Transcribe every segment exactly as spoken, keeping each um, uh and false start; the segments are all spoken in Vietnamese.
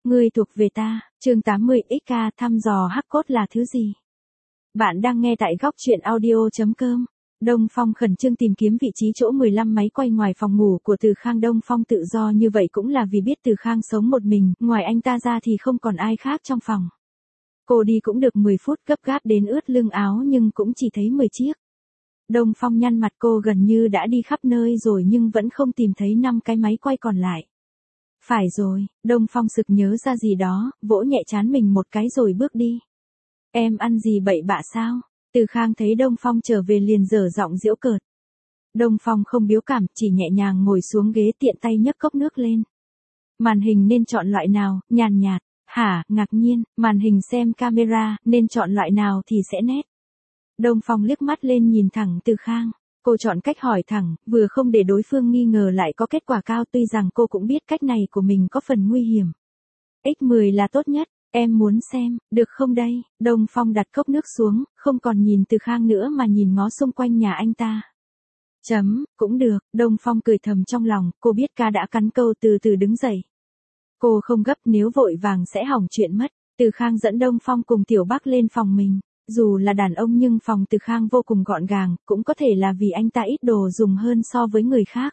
Ngươi thuộc về ta, chương tám mươi ích ca thăm dò hắc cốt là thứ gì? Bạn đang nghe tại góc truyện audio.com. Đông Phong khẩn trương tìm kiếm vị trí chỗ mười lăm máy quay ngoài phòng ngủ của Từ Khang. Đông Phong tự do như vậy cũng là vì biết Từ Khang sống một mình, ngoài anh ta ra thì không còn ai khác trong phòng. Cô đi cũng được mười phút, gấp gáp đến ướt lưng áo nhưng cũng chỉ thấy mười chiếc. Đông Phong nhăn mặt, cô gần như đã đi khắp nơi rồi nhưng vẫn không tìm thấy năm cái máy quay còn lại. Phải rồi, Đông Phong sực nhớ ra gì đó, vỗ nhẹ trán mình một cái rồi bước đi. Em ăn gì bậy bạ sao? Từ Khang thấy Đông Phong trở về liền dở giọng giễu cợt. Đông Phong không biếu cảm, chỉ nhẹ nhàng ngồi xuống ghế tiện tay nhấc cốc nước lên. Màn hình nên chọn loại nào? Nhàn nhạt. Hả? Ngạc nhiên, màn hình xem camera, nên chọn loại nào thì sẽ nét. Đông Phong liếc mắt lên nhìn thẳng Từ Khang. Cô chọn cách hỏi thẳng, vừa không để đối phương nghi ngờ lại có kết quả cao, tuy rằng cô cũng biết cách này của mình có phần nguy hiểm. ích mười là tốt nhất, em muốn xem, được không đây? Đông Phong đặt cốc nước xuống, không còn nhìn Từ Khang nữa mà nhìn ngó xung quanh nhà anh ta. Chấm, cũng được, Đông Phong cười thầm trong lòng, cô biết ca đã cắn câu, từ từ đứng dậy. Cô không gấp, nếu vội vàng sẽ hỏng chuyện mất. Từ Khang dẫn Đông Phong cùng Tiểu Bắc lên phòng mình. Dù là đàn ông nhưng phòng Từ Khang vô cùng gọn gàng, cũng có thể là vì anh ta ít đồ dùng hơn so với người khác.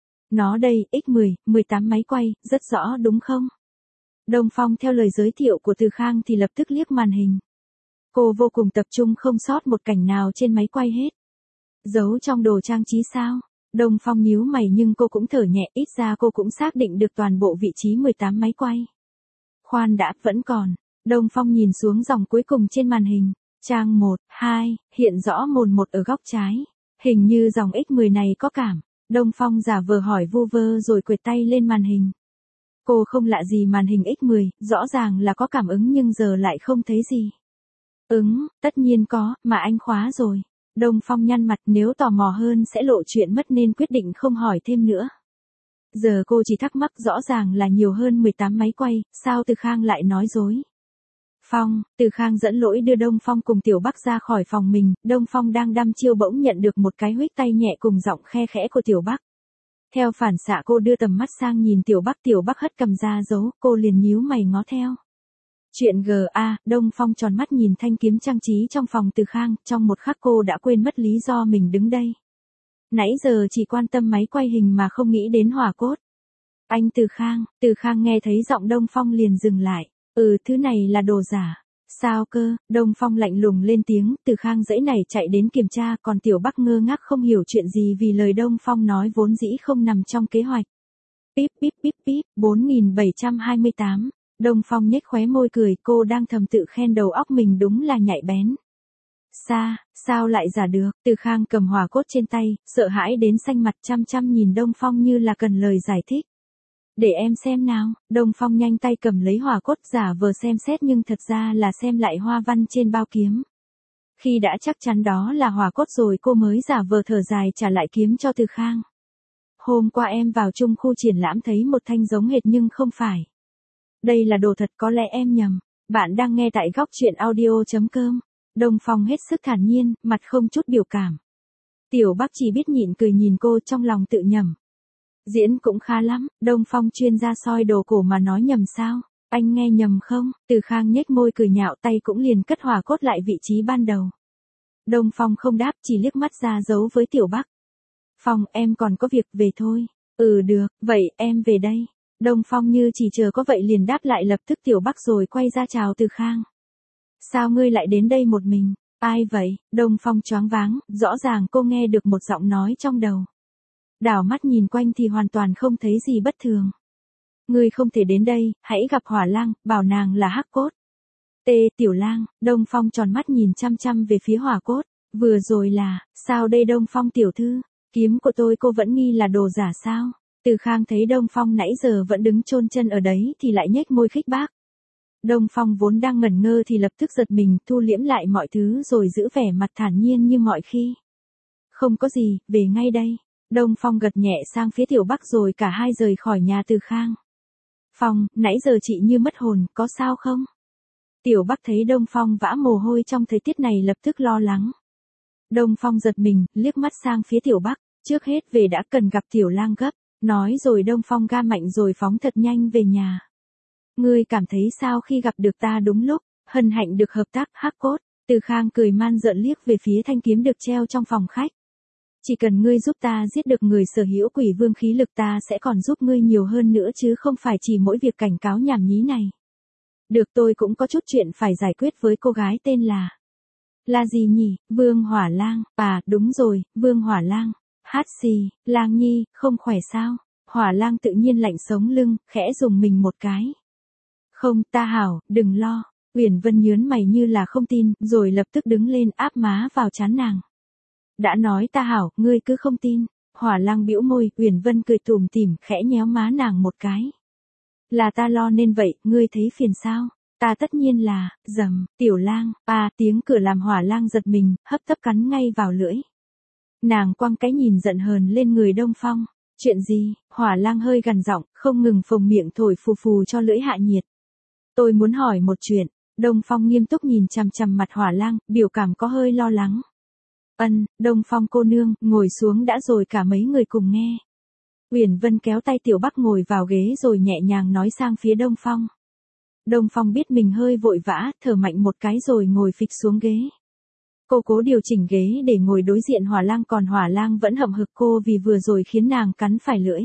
Nó đây, ích mười, mười tám máy quay, rất rõ đúng không? Đông Phong theo lời giới thiệu của Từ Khang thì lập tức liếc màn hình. Cô vô cùng tập trung, không sót một cảnh nào trên máy quay hết. Giấu trong đồ trang trí sao? Đông Phong nhíu mày nhưng cô cũng thở nhẹ, ít ra cô cũng xác định được toàn bộ vị trí mười tám máy quay. Khoan đã, vẫn còn. Đông Phong nhìn xuống dòng cuối cùng trên màn hình. Trang một, hai, hiện rõ mồn một ở góc trái. Hình như dòng ích mười này có cảm. Đông Phong giả vờ hỏi vu vơ rồi quệt tay lên màn hình. Cô không lạ gì màn hình ích mười, rõ ràng là có cảm ứng nhưng giờ lại không thấy gì. Ứng, tất nhiên có, mà anh khóa rồi. Đông Phong nhăn mặt, nếu tò mò hơn sẽ lộ chuyện mất nên quyết định không hỏi thêm nữa. Giờ cô chỉ thắc mắc, rõ ràng là nhiều hơn mười tám máy quay, sao Từ Khang lại nói dối? Phong, Từ Khang dẫn lỗi đưa Đông Phong cùng Tiểu Bắc ra khỏi phòng mình, Đông Phong đang đăm chiêu bỗng nhận được một cái huých tay nhẹ cùng giọng khe khẽ của Tiểu Bắc. Theo phản xạ cô đưa tầm mắt sang nhìn Tiểu Bắc, Tiểu Bắc hất cầm ra giấu, cô liền nhíu mày ngó theo. Chuyện giê a, Đông Phong tròn mắt nhìn thanh kiếm trang trí trong phòng Từ Khang, trong một khắc cô đã quên mất lý do mình đứng đây. Nãy giờ chỉ quan tâm máy quay hình mà không nghĩ đến hỏa cốt. Anh Từ Khang, Từ Khang nghe thấy giọng Đông Phong liền dừng lại. Ừ, thứ này là đồ giả. Sao cơ? Đông Phong lạnh lùng lên tiếng, Từ Khang dãy này chạy đến kiểm tra, còn Tiểu Bắc ngơ ngác không hiểu chuyện gì vì lời Đông Phong nói vốn dĩ không nằm trong kế hoạch. Píp píp píp píp, bốn nghìn bảy trăm hai mươi tám. Đông Phong nhếch khóe môi cười, cô đang thầm tự khen đầu óc mình đúng là nhạy bén. Xa, sao lại giả được? Từ Khang cầm hỏa cốt trên tay, sợ hãi đến xanh mặt, chăm chăm nhìn Đông Phong như là cần lời giải thích. Để em xem nào. Đông Phong nhanh tay cầm lấy hỏa cốt, giả vờ xem xét nhưng thật ra là xem lại hoa văn trên bao kiếm. Khi đã chắc chắn đó là hỏa cốt rồi cô mới giả vờ thở dài trả lại kiếm cho Từ Khang. Hôm qua em vào chung khu triển lãm thấy một thanh giống hệt nhưng không phải. Đây là đồ thật, có lẽ em nhầm. Bạn đang nghe tại góc truyện audio.com. Đông Phong hết sức thản nhiên, mặt không chút biểu cảm. Tiểu Bắc chỉ biết nhịn cười nhìn cô, trong lòng tự nhẩm. Diễn cũng khá lắm, Đông Phong chuyên gia soi đồ cổ mà nói nhầm sao? Anh nghe nhầm không? Từ Khang nhếch môi cười nhạo, tay cũng liền cất hỏa cốt lại vị trí ban đầu. Đông Phong không đáp, chỉ liếc mắt ra dấu với Tiểu Bắc. Phong, em còn có việc, về thôi. Ừ được, vậy em về đây. Đông Phong như chỉ chờ có vậy liền đáp lại lập tức Tiểu Bắc rồi quay ra chào Từ Khang. Sao ngươi lại đến đây một mình? Ai vậy? Đông Phong choáng váng, rõ ràng cô nghe được một giọng nói trong đầu. Đảo mắt nhìn quanh thì hoàn toàn không thấy gì bất thường. Ngươi không thể đến đây, hãy gặp Hỏa Lang, bảo nàng là hắc cốt. Tê, Tiểu Lang. Đông Phong tròn mắt nhìn chăm chăm về phía hỏa cốt. Vừa rồi là, sao đây Đông Phong tiểu thư? Kiếm của tôi cô vẫn nghi là đồ giả sao? Từ Khang thấy Đông Phong nãy giờ vẫn đứng chôn chân ở đấy thì lại nhếch môi khích bác. Đông Phong vốn đang ngẩn ngơ thì lập tức giật mình, thu liễm lại mọi thứ rồi giữ vẻ mặt thản nhiên như mọi khi. Không có gì, về ngay đây. Đông Phong gật nhẹ sang phía Tiểu Bắc rồi cả hai rời khỏi nhà Từ Khang. Phong, nãy giờ chị như mất hồn, có sao không? Tiểu Bắc thấy Đông Phong vã mồ hôi trong thời tiết này lập tức lo lắng. Đông Phong giật mình, liếc mắt sang phía Tiểu Bắc, trước hết về đã, cần gặp Tiểu Lang gấp. Nói rồi Đông Phong ga mạnh rồi phóng thật nhanh về nhà. Ngươi cảm thấy sao khi gặp được ta đúng lúc? Hân hạnh được hợp tác, Hắc Cốt. Từ Khang cười man rợn liếc về phía thanh kiếm được treo trong phòng khách. Chỉ cần ngươi giúp ta giết được người sở hữu quỷ vương khí lực ta sẽ còn giúp ngươi nhiều hơn nữa chứ không phải chỉ mỗi việc cảnh cáo nhảm nhí này. Được, tôi cũng có chút chuyện phải giải quyết với cô gái tên là... Là gì nhỉ? Vương Hỏa Lang. À, đúng rồi, Vương Hỏa Lang. Hát xì, Lang Nhi, không khỏe sao? Hỏa Lang tự nhiên lạnh sống lưng, khẽ dùng mình một cái. Không, ta hảo, đừng lo. Uyển Vân nhớn mày như là không tin, rồi lập tức đứng lên áp má vào trán nàng. Đã nói ta hảo, ngươi cứ không tin. Hỏa Lang bĩu môi, Uyển Vân cười tủm tỉm, khẽ nhéo má nàng một cái. Là ta lo nên vậy, ngươi thấy phiền sao? Ta tất nhiên là, rầm, Tiểu Lang, à, tiếng cửa làm Hỏa Lang giật mình, hấp tấp cắn ngay vào lưỡi. Nàng quăng cái nhìn giận hờn lên người Đông Phong. Chuyện gì? Hỏa Lang hơi gằn giọng, không ngừng phồng miệng thổi phù phù cho lưỡi hạ nhiệt. Tôi muốn hỏi một chuyện. Đông Phong nghiêm túc nhìn chằm chằm mặt Hỏa Lang, biểu cảm có hơi lo lắng. Ân, Đông Phong cô nương, ngồi xuống đã rồi cả mấy người cùng nghe. Uyển Vân kéo tay Tiểu Bắc ngồi vào ghế rồi nhẹ nhàng nói sang phía Đông Phong. Đông Phong biết mình hơi vội vã, thở mạnh một cái rồi ngồi phịch xuống ghế. Cô cố điều chỉnh ghế để ngồi đối diện Hỏa Lang, còn Hỏa Lang vẫn hậm hực cô vì vừa rồi khiến nàng cắn phải lưỡi.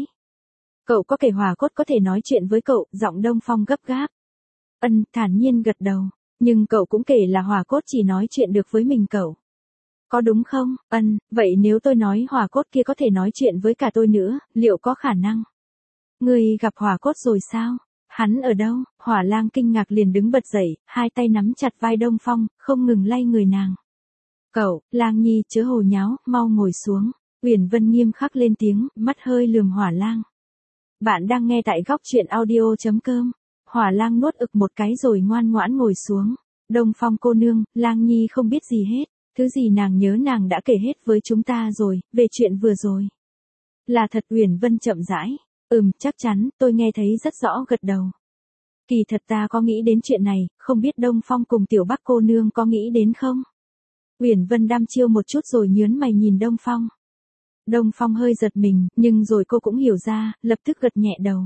Cậu có kể Hỏa Cốt có thể nói chuyện với cậu? Giọng Đông Phong gấp gáp. Ân, thản nhiên gật đầu. Nhưng cậu cũng kể là Hỏa Cốt chỉ nói chuyện được với mình cậu. Có đúng không? Ân, vậy nếu tôi nói Hỏa Cốt kia có thể nói chuyện với cả tôi nữa, liệu có khả năng? Ngươi gặp Hỏa Cốt rồi sao? Hắn ở đâu? Hỏa Lang kinh ngạc liền đứng bật dậy, hai tay nắm chặt vai Đông Phong, không ngừng lay người nàng. Cậu, Lang Nhi chớ hồ nháo, mau ngồi xuống. Uyển Vân nghiêm khắc lên tiếng, mắt hơi lườm Hỏa Lang. Bạn đang nghe tại góc truyện audio chấm com. Hỏa Lang nuốt ực một cái rồi ngoan ngoãn ngồi xuống. Đông Phong cô nương, Lang Nhi không biết gì hết. Thứ gì nàng nhớ nàng đã kể hết với chúng ta rồi, về chuyện vừa rồi. Là thật? Uyển Vân chậm rãi. Ừm, chắc chắn, tôi nghe thấy rất rõ gật đầu. Kỳ thật ta có nghĩ đến chuyện này, không biết Đông Phong cùng Tiểu Bắc cô nương có nghĩ đến không? Uyển Vân đăm chiêu một chút rồi nhớn mày nhìn Đông Phong. Đông Phong hơi giật mình, nhưng rồi cô cũng hiểu ra, lập tức gật nhẹ đầu.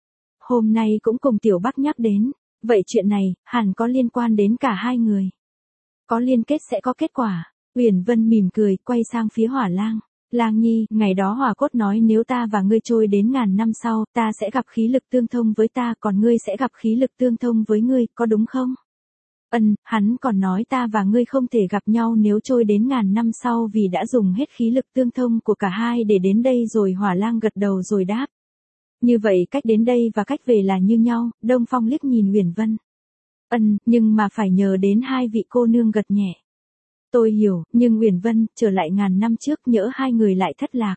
Hôm nay cũng cùng Tiểu Bắc nhắc đến, vậy chuyện này, hẳn có liên quan đến cả hai người. Có liên kết sẽ có kết quả. Uyển Vân mỉm cười, quay sang phía Hỏa Lang. Lang Nhi, ngày đó Hỏa Cốt nói nếu ta và ngươi trôi đến ngàn năm sau, ta sẽ gặp khí lực tương thông với ta, còn ngươi sẽ gặp khí lực tương thông với ngươi, có đúng không? Ân, hắn còn nói ta và ngươi không thể gặp nhau nếu trôi đến ngàn năm sau vì đã dùng hết khí lực tương thông của cả hai để đến đây rồi. Hỏa Lang gật đầu rồi đáp. Như vậy cách đến đây và cách về là như nhau. Đông Phong liếc nhìn Uyển Vân. Ân, nhưng mà phải nhờ đến hai vị cô nương gật nhẹ. Tôi hiểu, nhưng Uyển Vân, trở lại ngàn năm trước nhỡ hai người lại thất lạc.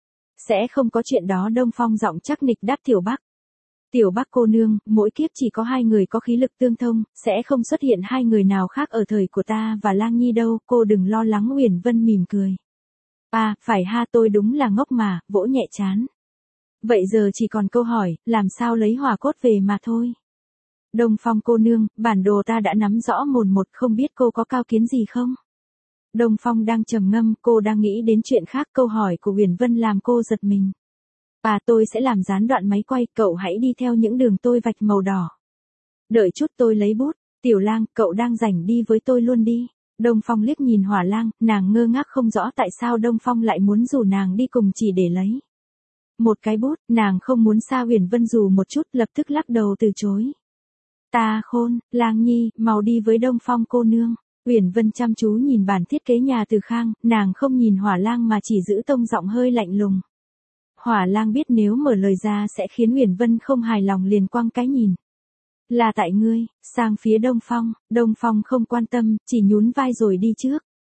Sẽ không có chuyện đó. Đông Phong giọng chắc nịch đáp Tiểu Bắc. Tiểu Bắc cô nương, mỗi kiếp chỉ có hai người có khí lực tương thông, sẽ không xuất hiện hai người nào khác ở thời của ta và Lang Nhi đâu, cô đừng lo lắng. Uyển Vân mỉm cười. À, phải ha, tôi đúng là ngốc mà, vỗ nhẹ trán. Vậy giờ chỉ còn câu hỏi, làm sao lấy Hỏa Cốt về mà thôi. Đông Phong cô nương, bản đồ ta đã nắm rõ mồn một, không biết cô có cao kiến gì không? Đông Phong đang trầm ngâm, cô đang nghĩ đến chuyện khác. Câu hỏi của Uyển Vân làm cô giật mình. À, tôi sẽ làm gián đoạn máy quay, cậu hãy đi theo những đường tôi vạch màu đỏ. Đợi chút, tôi lấy bút. Tiểu Lang, cậu đang rảnh đi với tôi luôn đi. Đông Phong liếc nhìn Hỏa Lang, nàng ngơ ngác không rõ tại sao Đông Phong lại muốn rủ nàng đi cùng chỉ để lấy một cái bút. Nàng không muốn xa Uyển Vân dù một chút, lập tức lắc đầu từ chối. Ta khôn, Lang Nhi, mau đi với Đông Phong cô nương. Uyển Vân chăm chú nhìn bản thiết kế nhà Từ Khang, nàng không nhìn Hỏa Lang mà chỉ giữ tông giọng hơi lạnh lùng. Hỏa Lang biết nếu mở lời ra sẽ khiến Uyển Vân không hài lòng liền quăng cái nhìn. Là tại ngươi. Sang phía Đông Phong. Đông Phong không quan tâm, chỉ nhún vai rồi đi trước.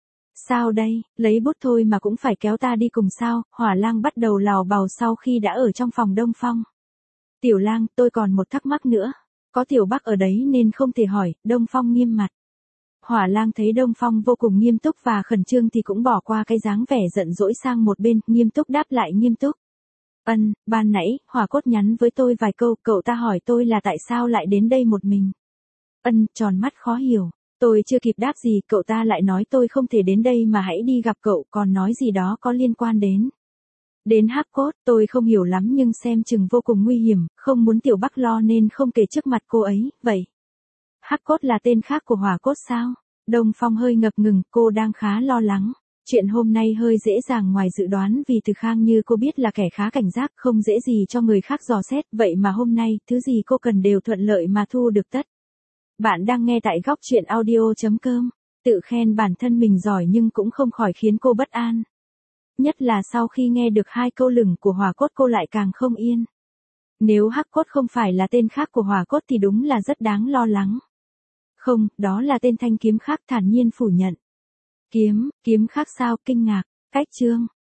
Sao đây, lấy bút thôi mà cũng phải kéo ta đi cùng sao? Hỏa Lang bắt đầu lào bào sau khi đã ở trong phòng Đông Phong. Tiểu Lang, tôi còn một thắc mắc nữa. Có Tiểu Bắc ở đấy nên không thể hỏi. Đông Phong nghiêm mặt. Hỏa Lang thấy Đông Phong vô cùng nghiêm túc và khẩn trương thì cũng bỏ qua cái dáng vẻ giận dỗi sang một bên, nghiêm túc đáp lại nghiêm túc. Ân, ban nãy, Hỏa Cốt nhắn với tôi vài câu, cậu ta hỏi tôi là tại sao lại đến đây một mình. Ân, tròn mắt khó hiểu. Tôi chưa kịp đáp gì, cậu ta lại nói tôi không thể đến đây mà hãy đi gặp cậu, còn nói gì đó có liên quan đến Đến hắc cốt, tôi không hiểu lắm nhưng xem chừng vô cùng nguy hiểm, không muốn Tiểu Bắc lo nên không kể trước mặt cô ấy, vậy. Hắc cốt là tên khác của hỏa cốt sao? Đông Phong hơi ngập ngừng, cô đang khá lo lắng. Chuyện hôm nay hơi dễ dàng ngoài dự đoán vì Từ Khang như cô biết là kẻ khá cảnh giác, không dễ gì cho người khác dò xét, vậy mà hôm nay, thứ gì cô cần đều thuận lợi mà thu được tất. Bạn đang nghe tại góc chuyện audio chấm com. Tự khen bản thân mình giỏi nhưng cũng không khỏi khiến cô bất an. Nhất là sau khi nghe được hai câu lửng của hỏa cốt cô lại càng không yên. Nếu hắc cốt không phải là tên khác của hỏa cốt thì đúng là rất đáng lo lắng. Không, đó là tên thanh kiếm khác, thản nhiên phủ nhận. Kiếm, kiếm khác sao? Kinh ngạc, cách chương.